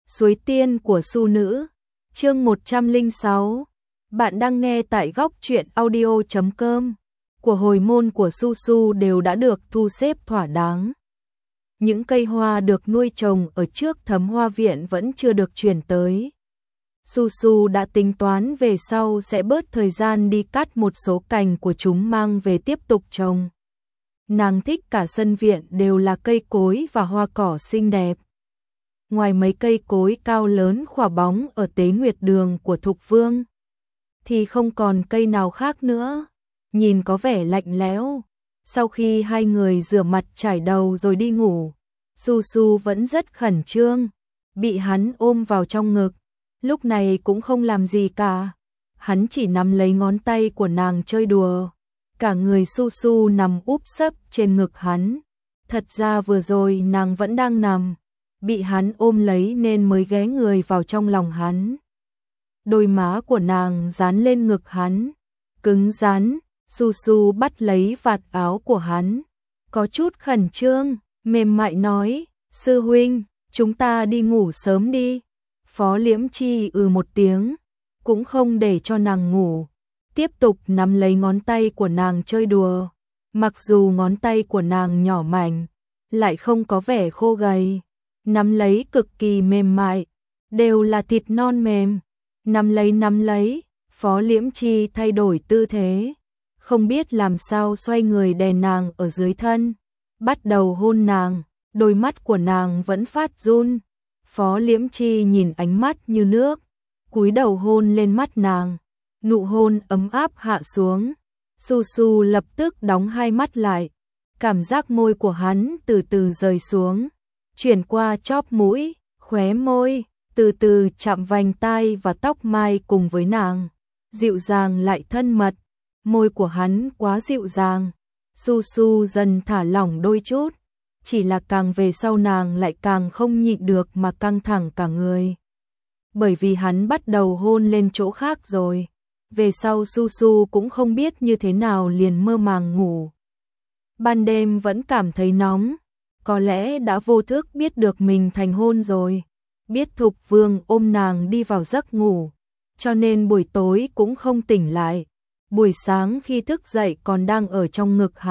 Suối tiên của Su nữ, chương 106. Bạn đang nghe tại góc truyện audio.com. Của hồi môn của Su Su đều đã được thu xếp thỏa đáng. Những cây hoa được nuôi trồng ở trước Thấm Hoa Viện vẫn chưa được chuyển tới. Su Su đã tính toán về sau sẽ bớt thời gian đi cắt một số cành của chúng mang về tiếp tục trồng. Nàng thích cả sân viện đều là cây cối và hoa cỏ xinh đẹp. Ngoài mấy cây cối cao lớn khỏa bóng ở Tế Nguyệt Đường của Thục Vương, thì không còn cây nào khác nữa, nhìn có vẻ lạnh lẽo. Sau khi hai người rửa mặt chải đầu rồi đi ngủ, Su Su vẫn rất khẩn trương, bị hắn ôm vào trong ngực, lúc này cũng không làm gì cả. Hắn chỉ nắm lấy ngón tay của nàng chơi đùa, cả người Su Su nằm úp sấp trên ngực hắn. Thật ra vừa rồi nàng vẫn đang nằm, bị hắn ôm lấy nên mới ghé người vào trong lòng hắn. Đôi má của nàng dán lên ngực hắn, cứng rắn. Su Su bắt lấy vạt áo của hắn, có chút khẩn trương, mềm mại nói, sư huynh, chúng ta đi ngủ sớm đi. Phó Liễm Chi một tiếng, cũng không để cho nàng ngủ, tiếp tục nắm lấy ngón tay của nàng chơi đùa. Mặc dù ngón tay của nàng nhỏ mảnh, lại không có vẻ khô gầy, nắm lấy cực kỳ mềm mại, đều là thịt non mềm. Nắm lấy, Phó Liễm Chi thay đổi tư thế, không biết làm sao xoay người đè nàng ở dưới thân, bắt đầu hôn nàng, đôi mắt của nàng vẫn phát run. Phó Liễm Chi nhìn ánh mắt như nước, cúi đầu hôn lên mắt nàng, nụ hôn ấm áp hạ xuống. Su Su lập tức đóng hai mắt lại, cảm giác môi của hắn từ từ rời xuống, chuyển qua chóp mũi, khóe môi, từ từ chạm vành tai và tóc mai cùng với nàng, dịu dàng lại thân mật. Môi của hắn quá dịu dàng, Su Su dần thả lỏng đôi chút, chỉ là càng về sau nàng lại càng không nhịn được mà căng thẳng cả người. Bởi vì hắn bắt đầu hôn lên chỗ khác rồi, về sau Su Su cũng không biết như thế nào liền mơ màng ngủ. Ban đêm vẫn cảm thấy nóng, có lẽ đã vô thức biết được mình thành hôn rồi, biết Thục Vương ôm nàng đi vào giấc ngủ, cho nên buổi tối cũng không tỉnh lại. Buổi sáng khi thức dậy còn đang ở trong ngực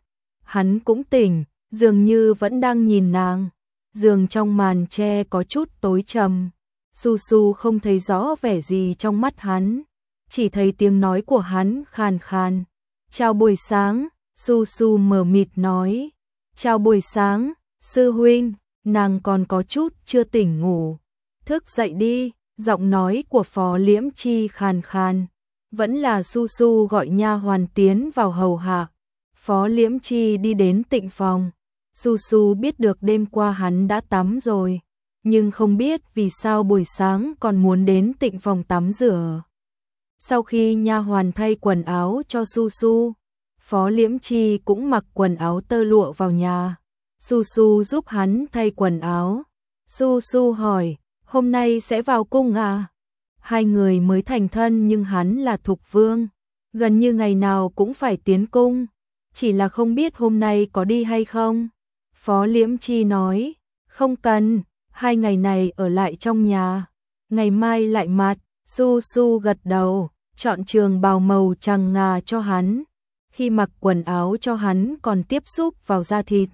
hắn cũng tỉnh, dường như vẫn đang nhìn nàng. Giường trong màn tre có chút tối trầm, Su Su không thấy rõ vẻ gì trong mắt hắn, chỉ thấy tiếng nói của hắn khàn khàn. Chào buổi sáng, Su Su mờ mịt nói. Chào buổi sáng, sư huynh. Nàng còn có chút chưa tỉnh ngủ. Thức dậy đi, giọng nói của Phó Liễm Chi khàn khàn. Vẫn là Su Su gọi nha hoàn tiến vào hầu hạ. Phó Liễm Chi đi đến tịnh phòng. Su Su biết được đêm qua hắn đã tắm rồi, nhưng không biết vì sao buổi sáng còn muốn đến tịnh phòng tắm rửa. Sau khi nha hoàn thay quần áo cho Su Su, Phó Liễm Chi cũng mặc quần áo tơ lụa vào nhà. Su Su giúp hắn thay quần áo. Su Su hỏi, hôm nay sẽ vào cung à? Hai người mới thành thân nhưng hắn là Thục Vương, gần như ngày nào cũng phải tiến cung, chỉ là không biết hôm nay có đi hay không. Phó Liễm Chi nói, không cần, 2 ngày này ở lại trong nhà, ngày mai lại mặc. Su Su gật đầu, chọn trường bào màu trắng ngà cho hắn. Khi mặc quần áo cho hắn còn tiếp xúc vào da thịt,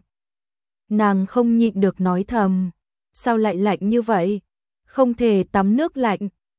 nàng không nhịn được nói thầm, sao lại lạnh như vậy? Không thể tắm nước lạnh.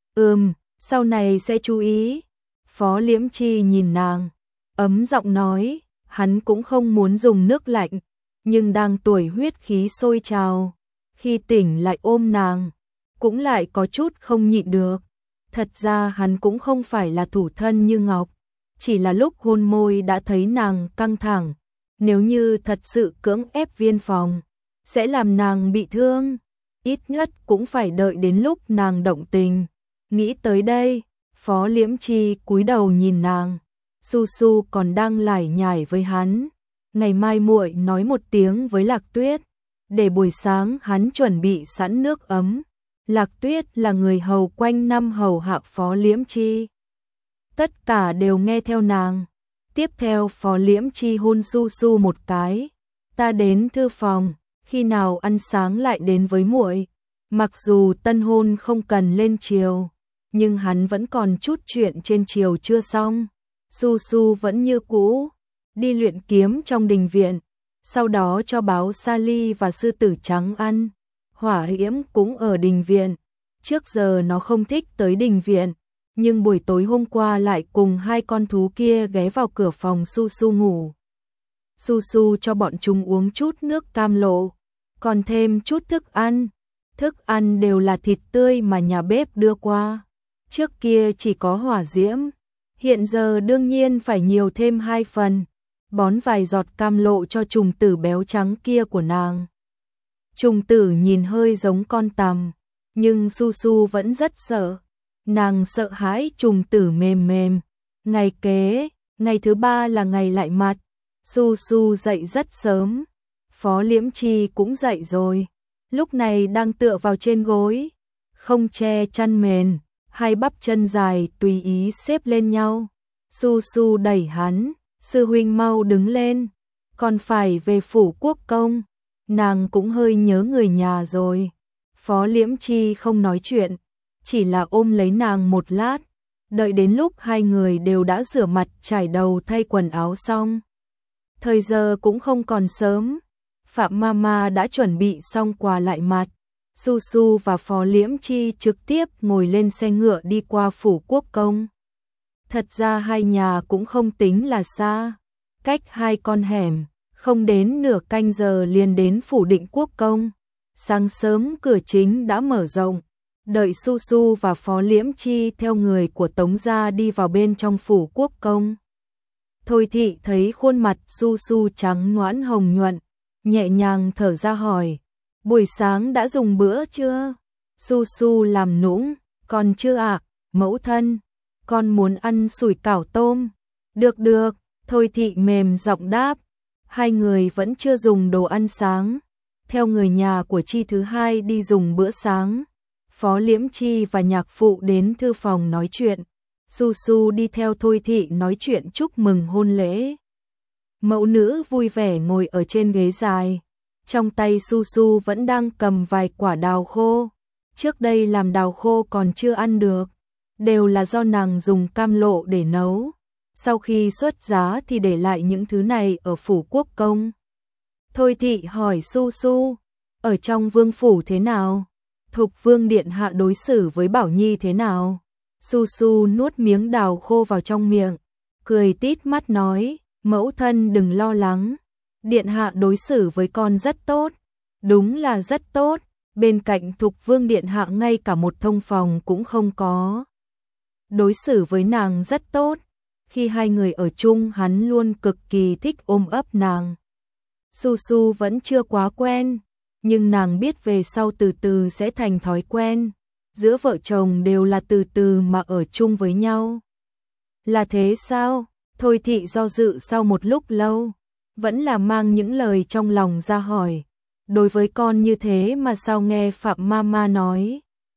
Sau này sẽ chú ý. Phó Liễm Chi nhìn nàng, ấm giọng nói, hắn cũng không muốn dùng nước lạnh, nhưng đang tuổi huyết khí sôi trào, khi tỉnh lại ôm nàng, cũng lại có chút không nhịn được. Thật ra hắn cũng không phải là thủ thân như ngọc, chỉ là lúc hôn môi đã thấy nàng căng thẳng, nếu như thật sự cưỡng ép viên phòng, sẽ làm nàng bị thương, ít nhất cũng phải đợi đến lúc nàng động tình. Nghĩ tới đây, Phó Liễm Chi cúi đầu nhìn nàng. Su Su còn đang lải nhải với hắn, ngày mai muội nói một tiếng với Lạc Tuyết, để buổi sáng hắn chuẩn bị sẵn nước ấm. Lạc Tuyết là người hầu quanh năm hầu hạ Phó Liễm Chi, tất cả đều nghe theo nàng. Tiếp theo Phó Liễm Chi hôn Su Su một cái. Ta đến thư phòng, khi nào ăn sáng lại đến với muội. Mặc dù tân hôn không cần lên triều, nhưng hắn vẫn còn chút chuyện trên triều chưa xong. Su Su vẫn như cũ, đi luyện kiếm trong đình viện, sau đó cho báo Sa Ly và sư tử trắng ăn. Hỏa Yểm cũng ở đình viện, trước giờ nó không thích tới đình viện, nhưng buổi tối hôm qua lại cùng hai con thú kia ghé vào cửa phòng Su Su ngủ. Su Su cho bọn chúng uống chút nước cam lộ, còn thêm chút thức ăn đều là thịt tươi mà nhà bếp đưa qua. Trước kia chỉ có hỏa diễm, hiện giờ đương nhiên phải nhiều thêm 2 phần, bón vài giọt cam lộ cho trùng tử béo trắng kia của nàng. Trùng tử nhìn hơi giống con tằm, nhưng Su Su vẫn rất sợ. Nàng sợ hãi trùng tử mềm mềm. Ngày thứ 3 là ngày lại mặt. Su Su dậy rất sớm. Phó Liễm Chi cũng dậy rồi. Lúc này đang tựa vào trên gối, không che chăn mền, hai bắp chân dài tùy ý xếp lên nhau. Su Su đẩy hắn, sư huynh mau đứng lên, còn phải về phủ quốc công. Nàng cũng hơi nhớ người nhà rồi. Phó Liễm Chi không nói chuyện, chỉ là ôm lấy nàng một lát, đợi đến lúc hai người đều đã rửa mặt trải đầu thay quần áo xong. Thời giờ cũng không còn sớm, Phạm Mama đã chuẩn bị xong quà lại mặt. Su Su và Phó Liễm Chi trực tiếp ngồi lên xe ngựa đi qua phủ quốc công. Thật ra hai nhà cũng không tính là xa, cách 2 con hẻm, không đến nửa canh giờ liền đến phủ Định quốc công. Sáng sớm cửa chính đã mở rộng, đợi Su Su và Phó Liễm Chi theo người của Tống gia đi vào bên trong phủ quốc công. Thôi Thị thấy khuôn mặt Su Su trắng nõn hồng nhuận, nhẹ nhàng thở ra hỏi, buổi sáng đã dùng bữa chưa? Su Su làm nũng, còn chưa ạ, mẫu thân, con muốn ăn sủi cảo tôm. Được, Thôi Thị mềm giọng đáp. Hai người vẫn chưa dùng đồ ăn sáng, theo người nhà của Chi thứ hai đi dùng bữa sáng. Phó Liễm Chi và nhạc phụ đến thư phòng nói chuyện, Su Su đi theo Thôi Thị nói chuyện chúc mừng hôn lễ. Mẫu nữ vui vẻ ngồi ở trên ghế dài, trong tay Su Su vẫn đang cầm vài quả đào khô. Trước đây làm đào khô còn chưa ăn được, đều là do nàng dùng cam lộ để nấu. Sau khi xuất giá thì để lại những thứ này ở phủ quốc công. Thôi Thị hỏi Su Su, ở trong vương phủ thế nào? Thục vương điện hạ đối xử với Bảo Nhi thế nào? Su Su nuốt miếng đào khô vào trong miệng, cười tít mắt nói, mẫu thân đừng lo lắng, điện hạ đối xử với con rất tốt. Đúng là rất tốt, bên cạnh Thục vương điện hạ ngay cả một thông phòng cũng không có. Đối xử với nàng rất tốt. Khi hai người ở chung hắn luôn cực kỳ thích ôm ấp nàng. Su Su vẫn chưa quá quen, nhưng nàng biết về sau từ từ sẽ thành thói quen. Giữa vợ chồng đều là từ từ mà ở chung với nhau. Là thế sao? Thôi Thị do dự sau một lúc lâu, vẫn là mang những lời trong lòng ra hỏi. Đối với con như thế mà sao nghe Phạm Mama nói,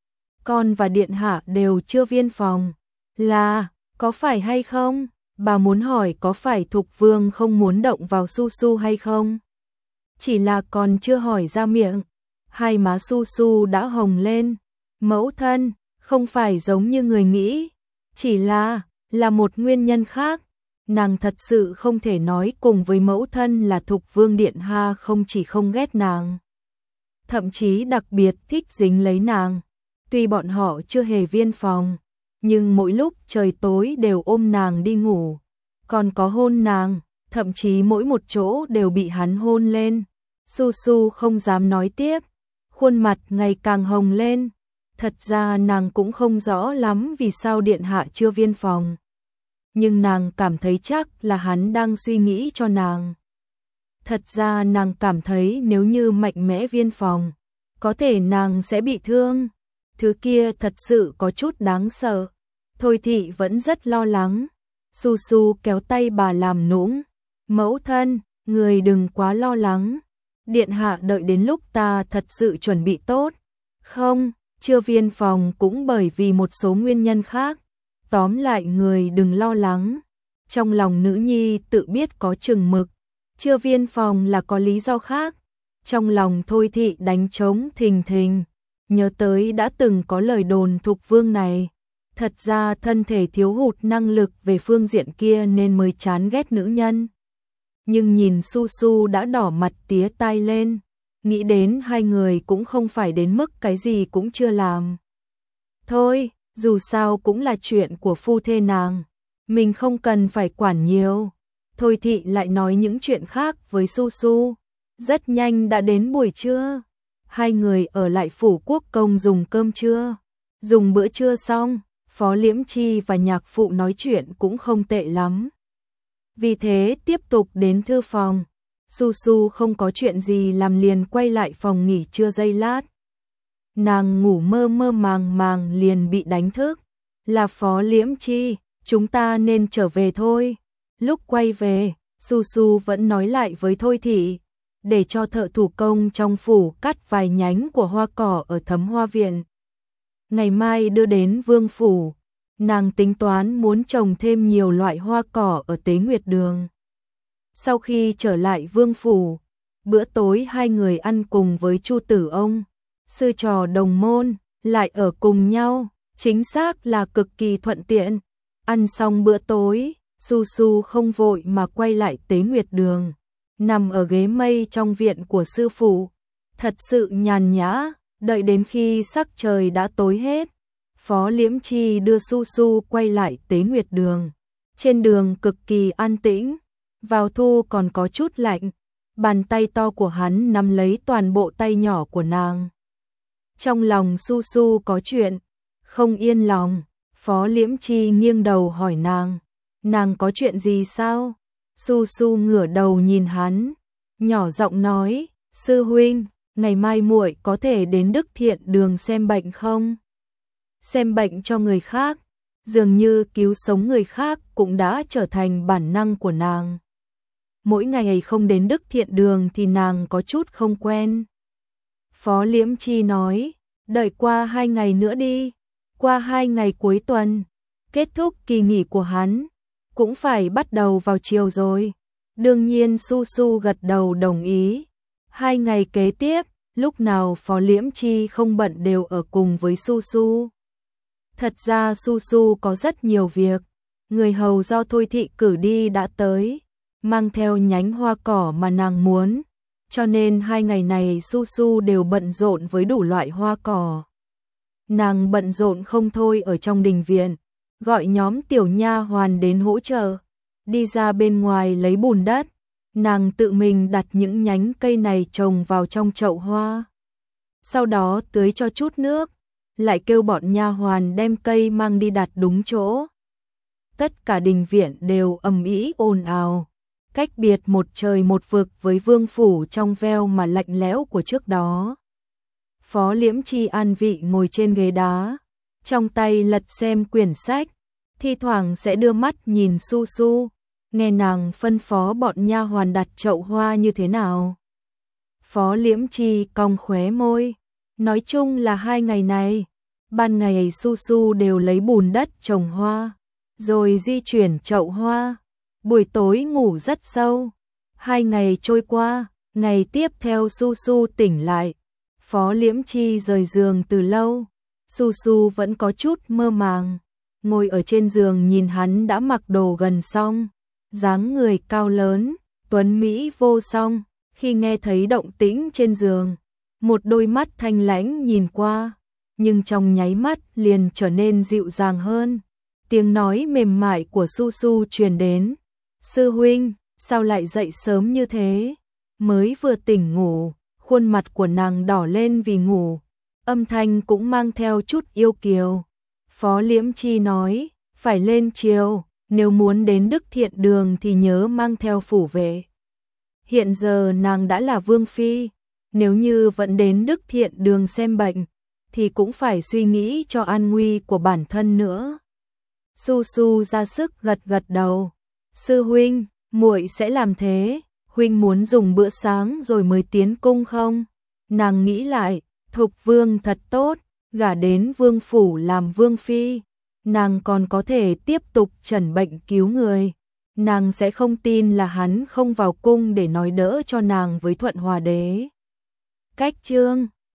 con và điện hạ đều chưa viên phòng. Là, có phải hay không? Bà muốn hỏi có phải Thục vương không muốn động vào Su Su hay không? Chỉ là còn chưa hỏi ra miệng, hai má Su Su đã hồng lên. Mẫu thân, không phải giống như người nghĩ, chỉ là một nguyên nhân khác. Nàng thật sự không thể nói cùng với mẫu thân là Thục vương điện hạ không chỉ không ghét nàng, thậm chí đặc biệt thích dính lấy nàng. Tuy bọn họ chưa hề viên phòng, nhưng mỗi lúc trời tối đều ôm nàng đi ngủ, còn có hôn nàng, thậm chí mỗi một chỗ đều bị hắn hôn lên. Su Su không dám nói tiếp, khuôn mặt ngày càng hồng lên. Thật ra nàng cũng không rõ lắm vì sao điện hạ chưa viên phòng, nhưng nàng cảm thấy chắc là hắn đang suy nghĩ cho nàng. Thật ra nàng cảm thấy nếu như mạnh mẽ viên phòng, có thể nàng sẽ bị thương. Thứ kia thật sự có chút đáng sợ. Thôi Thị vẫn rất lo lắng. Su Su kéo tay bà làm nũng. Mẫu thân, người đừng quá lo lắng. Điện hạ đợi đến lúc ta thật sự chuẩn bị tốt. Không, chưa viên phòng cũng bởi vì một số nguyên nhân khác. Tóm lại người đừng lo lắng. Trong lòng nữ nhi tự biết có chừng mực. Chưa viên phòng là có lý do khác. Trong lòng Thôi Thị đánh trống thình thình. nhớ tới đã từng có lời đồn Thục Vương này, thật ra thân thể thiếu hụt năng lực về phương diện kia nên mới chán ghét nữ nhân. Nhưng nhìn Su Su đã đỏ mặt tía tai lên, nghĩ đến hai người cũng không phải đến mức cái gì cũng chưa làm. Thôi, dù sao cũng là chuyện của phu thê nàng, mình không cần phải quản nhiều. Thôi thị lại nói những chuyện khác với Su Su. Rất nhanh đã đến buổi trưa, hai người ở lại phủ quốc công dùng cơm trưa. Dùng bữa trưa xong, Phó Liễm Chi và nhạc phụ nói chuyện cũng không tệ lắm. Vì thế tiếp tục đến thư phòng. Su Su không có chuyện gì làm liền quay lại phòng nghỉ trưa giây lát. Nàng ngủ mơ mơ màng màng liền bị đánh thức. Là Phó Liễm Chi, chúng ta nên trở về thôi. Lúc quay về, Su Su vẫn nói lại với Thôi thị, để cho thợ thủ công trong phủ cắt vài nhánh của hoa cỏ ở Thấm Hoa Viện. Ngày mai đưa đến Vương phủ, nàng tính toán muốn trồng thêm nhiều loại hoa cỏ ở Tế Nguyệt Đường. Sau khi trở lại Vương phủ, bữa tối hai người ăn cùng với Chu Tử Ông, sư trò đồng môn, lại ở cùng nhau, chính xác là cực kỳ thuận tiện. Ăn xong bữa tối, Su Su không vội mà quay lại Tế Nguyệt Đường, nằm ở ghế mây trong viện của sư phụ, thật sự nhàn nhã. Đợi đến khi sắc trời đã tối hết, Phó Liễm Chi đưa Su Su quay lại Tế Nguyệt Đường. Trên đường cực kỳ an tĩnh, vào thu còn có chút lạnh, bàn tay to của hắn nắm lấy toàn bộ tay nhỏ của nàng. Trong lòng Su Su có chuyện, không yên lòng, Phó Liễm Chi nghiêng đầu hỏi nàng có chuyện gì sao? Su Su ngửa đầu nhìn hắn, nhỏ giọng nói, sư huynh, ngày mai muội có thể đến Đức Thiện Đường xem bệnh không? Xem bệnh cho người khác, dường như cứu sống người khác cũng đã trở thành bản năng của nàng. Mỗi ngày không đến Đức Thiện Đường thì nàng có chút không quen. Phó Liễm Chi nói, đợi qua 2 ngày nữa đi, qua 2 ngày cuối tuần, kết thúc kỳ nghỉ của hắn, cũng phải bắt đầu vào chiều rồi. Đương nhiên Su Su gật đầu đồng ý. 2 ngày kế tiếp, lúc nào Phó Liễm Chi không bận đều ở cùng với Su Su. Thật ra Su Su có rất nhiều việc, người hầu do Thôi thị cử đi đã tới, mang theo nhánh hoa cỏ mà nàng muốn, cho nên 2 ngày này Su Su đều bận rộn với đủ loại hoa cỏ. Nàng bận rộn không thôi ở trong đình viện, gọi nhóm tiểu nha hoàn đến hỗ trợ, đi ra bên ngoài lấy bùn đất, nàng tự mình đặt những nhánh cây này trồng vào trong chậu hoa. Sau đó tưới cho chút nước, lại kêu bọn nha hoàn đem cây mang đi đặt đúng chỗ. Tất cả đình viện đều ầm ĩ ồn ào, cách biệt một trời một vực với vương phủ trong veo mà lạnh lẽo của trước đó. Phó Liễm Chi an vị ngồi trên ghế đá, trong tay lật xem quyển sách, thi thoảng sẽ đưa mắt nhìn Su Su, nghe nàng phân phó bọn nha hoàn đặt chậu hoa như thế nào. Phó Liễm Chi cong khóe môi, nói chung là 2 ngày này, ban ngày Su Su đều lấy bùn đất trồng hoa, rồi di chuyển chậu hoa, buổi tối ngủ rất sâu. 2 ngày trôi qua, ngày tiếp theo Su Su tỉnh lại, Phó Liễm Chi rời giường từ lâu, Su Su vẫn có chút mơ màng, ngồi ở trên giường nhìn hắn đã mặc đồ gần xong, dáng người cao lớn, tuấn mỹ vô song. Khi nghe thấy động tĩnh trên giường, một đôi mắt thanh lãnh nhìn qua, nhưng trong nháy mắt liền trở nên dịu dàng hơn. Tiếng nói mềm mại của Su Su truyền đến, sư huynh, sao lại dậy sớm như thế? Mới vừa tỉnh ngủ, khuôn mặt của nàng đỏ lên vì ngủ, âm thanh cũng mang theo chút yêu kiều. Phó Liễm Chi nói, phải lên chiều, nếu muốn đến Đức Thiện Đường thì nhớ mang theo phủ vệ. Hiện giờ nàng đã là vương phi, nếu như vẫn đến Đức Thiện Đường xem bệnh, thì cũng phải suy nghĩ cho an nguy của bản thân nữa. Su Su ra sức gật gật đầu, sư huynh, muội sẽ làm thế, huynh muốn dùng bữa sáng rồi mới tiến cung không? Nàng nghĩ lại, Thục Vương thật tốt, gả đến vương phủ làm vương phi, nàng còn có thể tiếp tục chẩn bệnh cứu người. Nàng sẽ không tin là hắn không vào cung để nói đỡ cho nàng với Thuận Hòa Đế. Cách chương